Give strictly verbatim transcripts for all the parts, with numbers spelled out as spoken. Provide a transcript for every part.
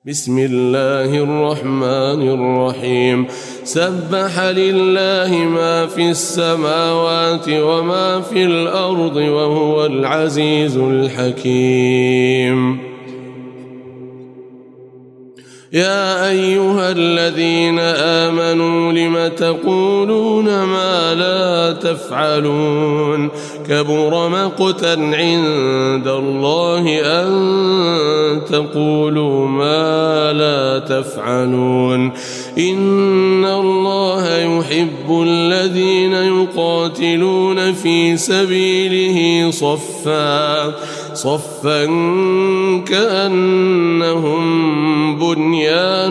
بسم الله الرحمن الرحيم سبح لله ما في السماوات وما في الأرض وهو العزيز الحكيم. يا أيها الذين آمنوا لم تقولون ما لا تفعلون كبر مقتا عند الله أن تقولوا ما لا تفعلون إن الله يحب الذين يقاتلون في سبيله صفا صفا كأنهم بنيان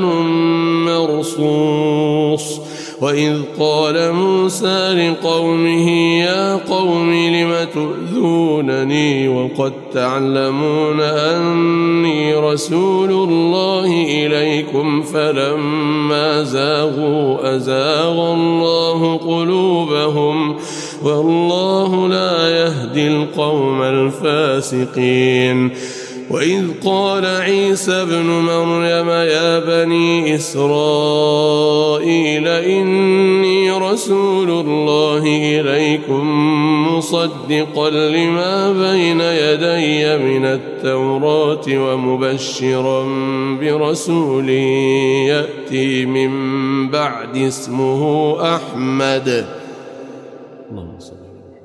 مرصوص. وإذ قال موسى لقومه يا قوم لم تؤذونني وقد تعلمون أني رسول الله إليكم فلما زاغوا أزاغ الله قلوبهم والله لا يهدي القوم الفاسقين. وإذ قال عيسى ابن مريم يا بني إسرائيل إني رسول الله إليكم مصدقا لما بين يدي من التوراة ومبشرا برسول يأتي من بعد اسمه أحمد. اللهم صل.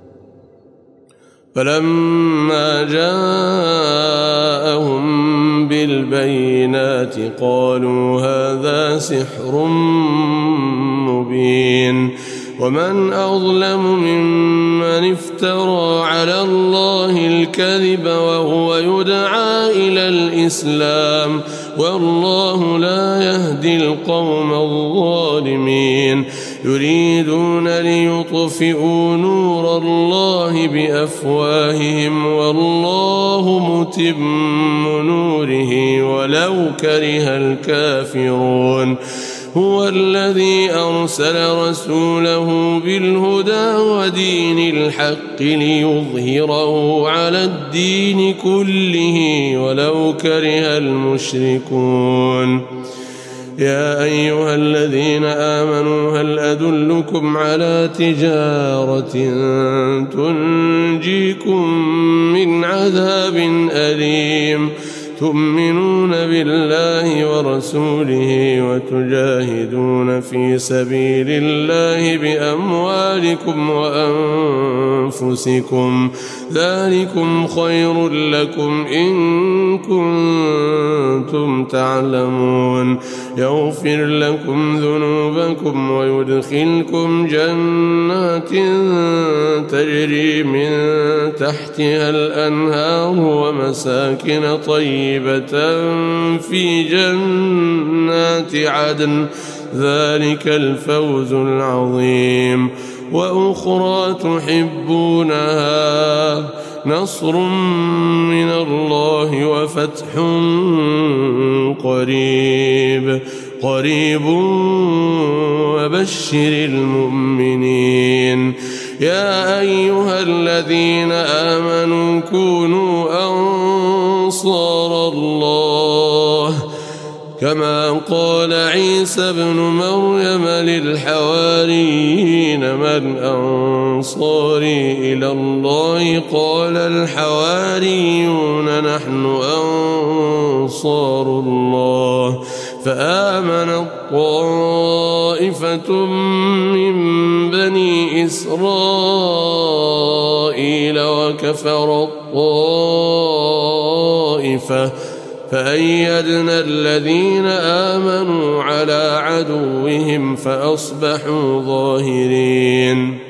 فلما جاءهم بالبينات قالوا هذا سحر مبين ومن أظلم ممن افترى على الله الكذب وهو يدعى إلى الإسلام والله لا يهدي القوم الظالمين. يريدون ليطفئوا نور الله بأفواههم والله متم نوره ولو كره الكافرون. هو الذي أرسل رسوله بالهدى ودين الحق ليظهره على الدين كله ولو كره المشركون. يا أيها الذين آمنوا هل أدلكم على تجارة تنجيكم من عذاب أليم تؤمنون بالله ورسوله وتجاهدون في سبيل الله بأموالكم وأنفسكم ذلكم خير لكم إن كنتم تعلمون. يغفر لكم ذنوبكم ويدخلكم جنات تجري من تحتها الأنهار ومساكن طيبة في جنات عدن ذلك الفوز العظيم. وأخرى تحبونها نصر من الله وفتح قريب قريب وبشر المؤمنين. يا أيها الذين آمنوا كونوا أنصار الله كما قال عيسى ابن مريم للحواريين من أنصاري إلى الله قال الحواريون نحن أنصار الله. فآمنت طائفة من بني إسرائيل وكفرت طائفة فأيدنا الذين آمنوا على عدوهم فأصبحوا ظاهرين.